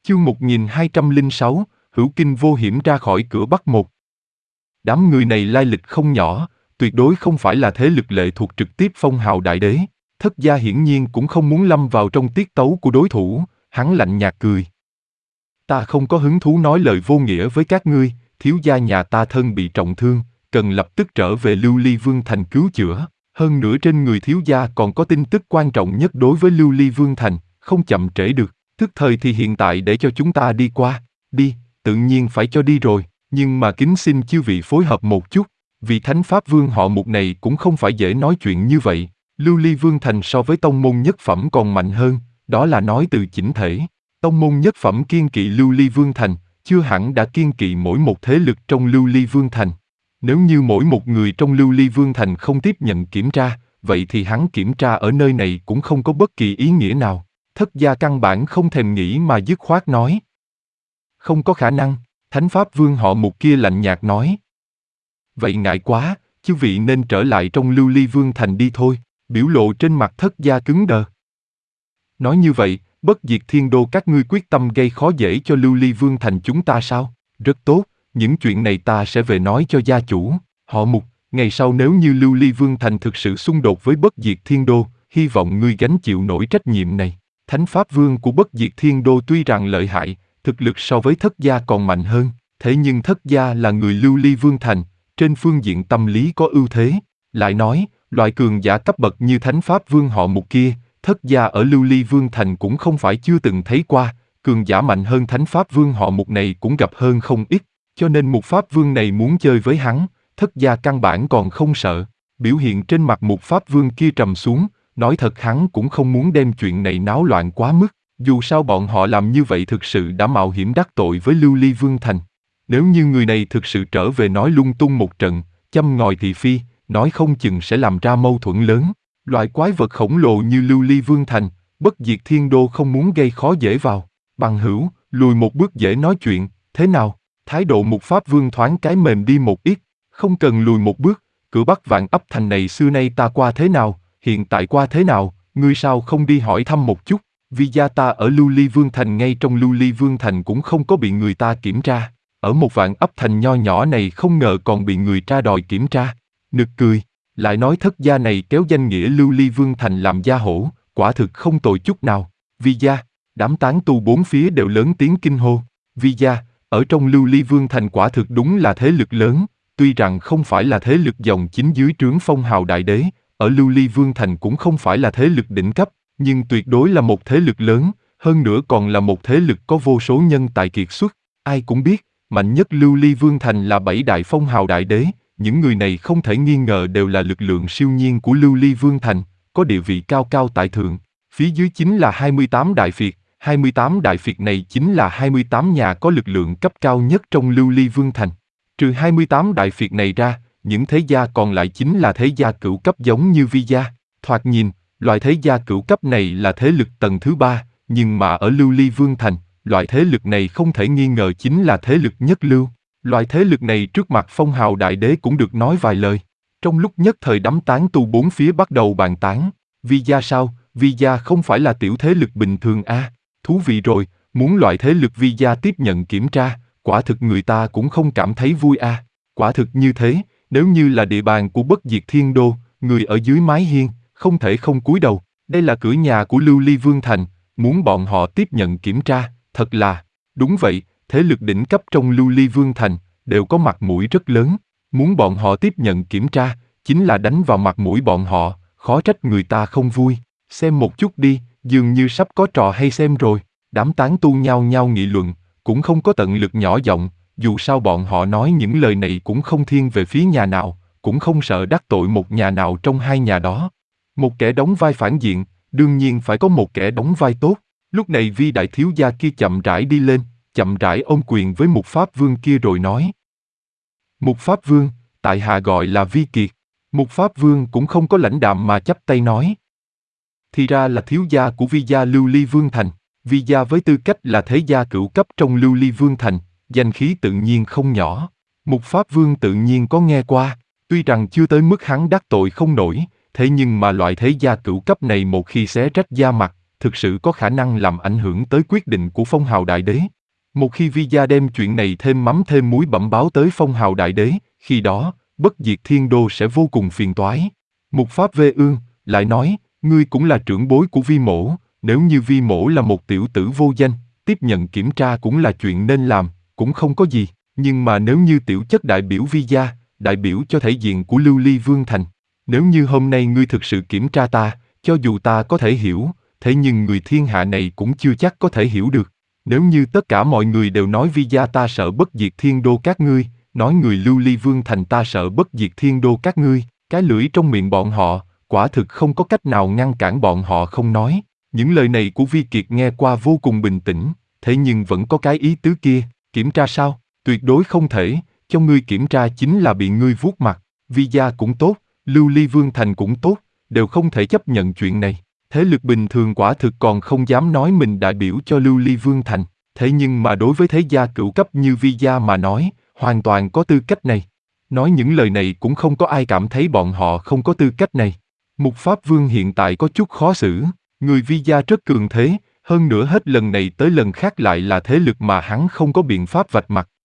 Chương 1206, hữu kinh vô hiểm ra khỏi cửa Bắc một. Đám người này lai lịch không nhỏ, tuyệt đối không phải là thế lực lệ thuộc trực tiếp phong hào đại đế. Thất gia hiển nhiên cũng không muốn lâm vào trong tiết tấu của đối thủ, hắn lạnh nhạt cười. Ta không có hứng thú nói lời vô nghĩa với các ngươi, thiếu gia nhà ta thân bị trọng thương, cần lập tức trở về Lưu Ly Vương Thành cứu chữa. Hơn nữa trên người thiếu gia còn có tin tức quan trọng nhất đối với Lưu Ly Vương Thành, không chậm trễ được. Tức thời thì hiện tại để cho chúng ta đi qua. Đi, tự nhiên phải cho đi rồi, nhưng mà kính xin chư vị phối hợp một chút, vì Thánh Pháp Vương họ Mục này cũng không phải dễ nói chuyện như vậy. Lưu Ly Vương Thành so với tông môn nhất phẩm còn mạnh hơn, đó là nói từ chỉnh thể. Tông môn nhất phẩm kiêng kỵ Lưu Ly Vương Thành, chưa hẳn đã kiêng kỵ mỗi một thế lực trong Lưu Ly Vương Thành. Nếu như mỗi một người trong Lưu Ly Vương Thành không tiếp nhận kiểm tra, vậy thì hắn kiểm tra ở nơi này cũng không có bất kỳ ý nghĩa nào. Thất gia căn bản không thèm nghĩ mà dứt khoát nói. Không có khả năng, Thánh Pháp Vương họ Mục kia lạnh nhạt nói. Vậy ngại quá, chư vị nên trở lại trong Lưu Ly Vương Thành đi thôi, biểu lộ trên mặt thất gia cứng đờ. Nói như vậy, Bất Diệt Thiên Đô các ngươi quyết tâm gây khó dễ cho Lưu Ly Vương Thành chúng ta sao? Rất tốt, những chuyện này ta sẽ về nói cho gia chủ. Họ Mục, ngày sau nếu như Lưu Ly Vương Thành thực sự xung đột với Bất Diệt Thiên Đô, hy vọng ngươi gánh chịu nổi trách nhiệm này. Thánh Pháp Vương của Bất Diệt Thiên Đô tuy rằng lợi hại, thực lực so với thất gia còn mạnh hơn, thế nhưng thất gia là người Lưu Ly Vương Thành, trên phương diện tâm lý có ưu thế. Lại nói, loại cường giả cấp bậc như Thánh Pháp Vương họ Mục kia, thất gia ở Lưu Ly Vương Thành cũng không phải chưa từng thấy qua, cường giả mạnh hơn Thánh Pháp Vương họ Mục này cũng gặp hơn không ít, cho nên Mục Pháp Vương này muốn chơi với hắn, thất gia căn bản còn không sợ. Biểu hiện trên mặt Mục Pháp Vương kia trầm xuống, nói thật hắn cũng không muốn đem chuyện này náo loạn quá mức, dù sao bọn họ làm như vậy thực sự đã mạo hiểm đắc tội với Lưu Ly Vương Thành. Nếu như người này thực sự trở về nói lung tung một trận, châm ngòi thị phi, nói không chừng sẽ làm ra mâu thuẫn lớn. Loại quái vật khổng lồ như Lưu Ly Vương Thành, Bất Diệt Thiên Đô không muốn gây khó dễ vào. Bằng hữu, lùi một bước dễ nói chuyện, thế nào? Thái độ Mục Pháp Vương thoáng cái mềm đi một ít, không cần lùi một bước, cửa Bắc Vạn Ấp Thành này xưa nay ta qua thế nào, hiện tại qua thế nào, ngươi sao không đi hỏi thăm một chút? Vì gia ta ở Lưu Ly Vương Thành ngay trong Lưu Ly Vương Thành cũng không có bị người ta kiểm tra. Ở một Vạn Ấp Thành nho nhỏ này không ngờ còn bị người ta đòi kiểm tra. Nực cười, lại nói thất gia này kéo danh nghĩa Lưu Ly Vương Thành làm gia hổ, quả thực không tồi chút nào. Vi gia, đám tán tu bốn phía đều lớn tiếng kinh hô. Vi gia, ở trong Lưu Ly Vương Thành quả thực đúng là thế lực lớn, tuy rằng không phải là thế lực dòng chính dưới trướng phong hào đại đế, ở Lưu Ly Vương Thành cũng không phải là thế lực đỉnh cấp, nhưng tuyệt đối là một thế lực lớn, hơn nữa còn là một thế lực có vô số nhân tài kiệt xuất. Ai cũng biết, mạnh nhất Lưu Ly Vương Thành là 7 đại phong hào đại đế, những người này không thể nghi ngờ đều là lực lượng siêu nhiên của Lưu Ly Vương Thành, có địa vị cao cao tại thượng. Phía dưới chính là 28 đại phiệt, 28 đại phiệt này chính là 28 nhà có lực lượng cấp cao nhất trong Lưu Ly Vương Thành. Trừ 28 đại phiệt này ra, những thế gia còn lại chính là thế gia cửu cấp giống như Vi gia. Thoạt nhìn, loại thế gia cửu cấp này là thế lực tầng thứ 3, nhưng mà ở Lưu Ly Vương Thành, loại thế lực này không thể nghi ngờ chính là thế lực nhất lưu. Loại thế lực này trước mặt phong hào đại đế cũng được nói vài lời. Trong lúc nhất thời đám tán tu bốn phía bắt đầu bàn tán. Vi gia sao? Vi gia không phải là tiểu thế lực bình thường à? Thú vị rồi, muốn loại thế lực Vi gia tiếp nhận kiểm tra, quả thực người ta cũng không cảm thấy vui à? Quả thực như thế, nếu như là địa bàn của Bất Diệt Thiên Đô, người ở dưới mái hiên, không thể không cúi đầu. Đây là cửa nhà của Lưu Ly Vương Thành, muốn bọn họ tiếp nhận kiểm tra, thật là... Đúng vậy, thế lực đỉnh cấp trong Lưu Ly Vương Thành, đều có mặt mũi rất lớn, muốn bọn họ tiếp nhận kiểm tra, chính là đánh vào mặt mũi bọn họ, khó trách người ta không vui. Xem một chút đi, dường như sắp có trò hay xem rồi. Đám tán tu nhao nhao nghị luận, cũng không có tận lực nhỏ giọng, dù sao bọn họ nói những lời này cũng không thiên về phía nhà nào, cũng không sợ đắc tội một nhà nào trong hai nhà đó. Một kẻ đóng vai phản diện, đương nhiên phải có một kẻ đóng vai tốt. Lúc này Vi đại thiếu gia kia chậm rãi đi lên, chậm rãi ôm quyền với Mục Pháp Vương kia rồi nói. Mục Pháp Vương, tại hạ gọi là Vi Kiệt. Mục Pháp Vương cũng không có lãnh đạm mà chắp tay nói. Thì ra là thiếu gia của Vi gia Lưu Ly Vương Thành. Vi gia với tư cách là thế gia cửu cấp trong Lưu Ly Vương Thành, danh khí tự nhiên không nhỏ. Mục Pháp Vương tự nhiên có nghe qua, tuy rằng chưa tới mức hắn đắc tội không nổi, thế nhưng mà loại thế gia cửu cấp này một khi xé rách da mặt, thực sự có khả năng làm ảnh hưởng tới quyết định của phong hào đại đế. Một khi Vija đem chuyện này thêm mắm thêm muối bẩm báo tới phong hào đại đế, khi đó, Bất Diệt Thiên Đô sẽ vô cùng phiền toái. Mục Pháp Vê Ương lại nói, ngươi cũng là trưởng bối của Vi Mỗ, nếu như Vi Mỗ là một tiểu tử vô danh, tiếp nhận kiểm tra cũng là chuyện nên làm, cũng không có gì. Nhưng mà nếu như tiểu chất đại biểu Vija, đại biểu cho thể diện của Lưu Ly Vương Thành, nếu như hôm nay ngươi thực sự kiểm tra ta, cho dù ta có thể hiểu, thế nhưng người thiên hạ này cũng chưa chắc có thể hiểu được. Nếu như tất cả mọi người đều nói Vija ta sợ Bất Diệt Thiên Đô các ngươi, nói người Lưu Ly Vương Thành ta sợ Bất Diệt Thiên Đô các ngươi, cái lưỡi trong miệng bọn họ, quả thực không có cách nào ngăn cản bọn họ không nói. Những lời này của Vi Kiệt nghe qua vô cùng bình tĩnh, thế nhưng vẫn có cái ý tứ kia, kiểm tra sao? Tuyệt đối không thể, cho ngươi kiểm tra chính là bị ngươi vuốt mặt. Vija cũng tốt, Lưu Ly Vương Thành cũng tốt, đều không thể chấp nhận chuyện này. Thế lực bình thường quả thực còn không dám nói mình đại biểu cho Lưu Ly Vương Thành, thế nhưng mà đối với thế gia cửu cấp như Vija mà nói, hoàn toàn có tư cách này. Nói những lời này cũng không có ai cảm thấy bọn họ không có tư cách này. Mục Pháp Vương hiện tại có chút khó xử, người Vija rất cường thế, hơn nữa hết lần này tới lần khác lại là thế lực mà hắn không có biện pháp vạch mặt.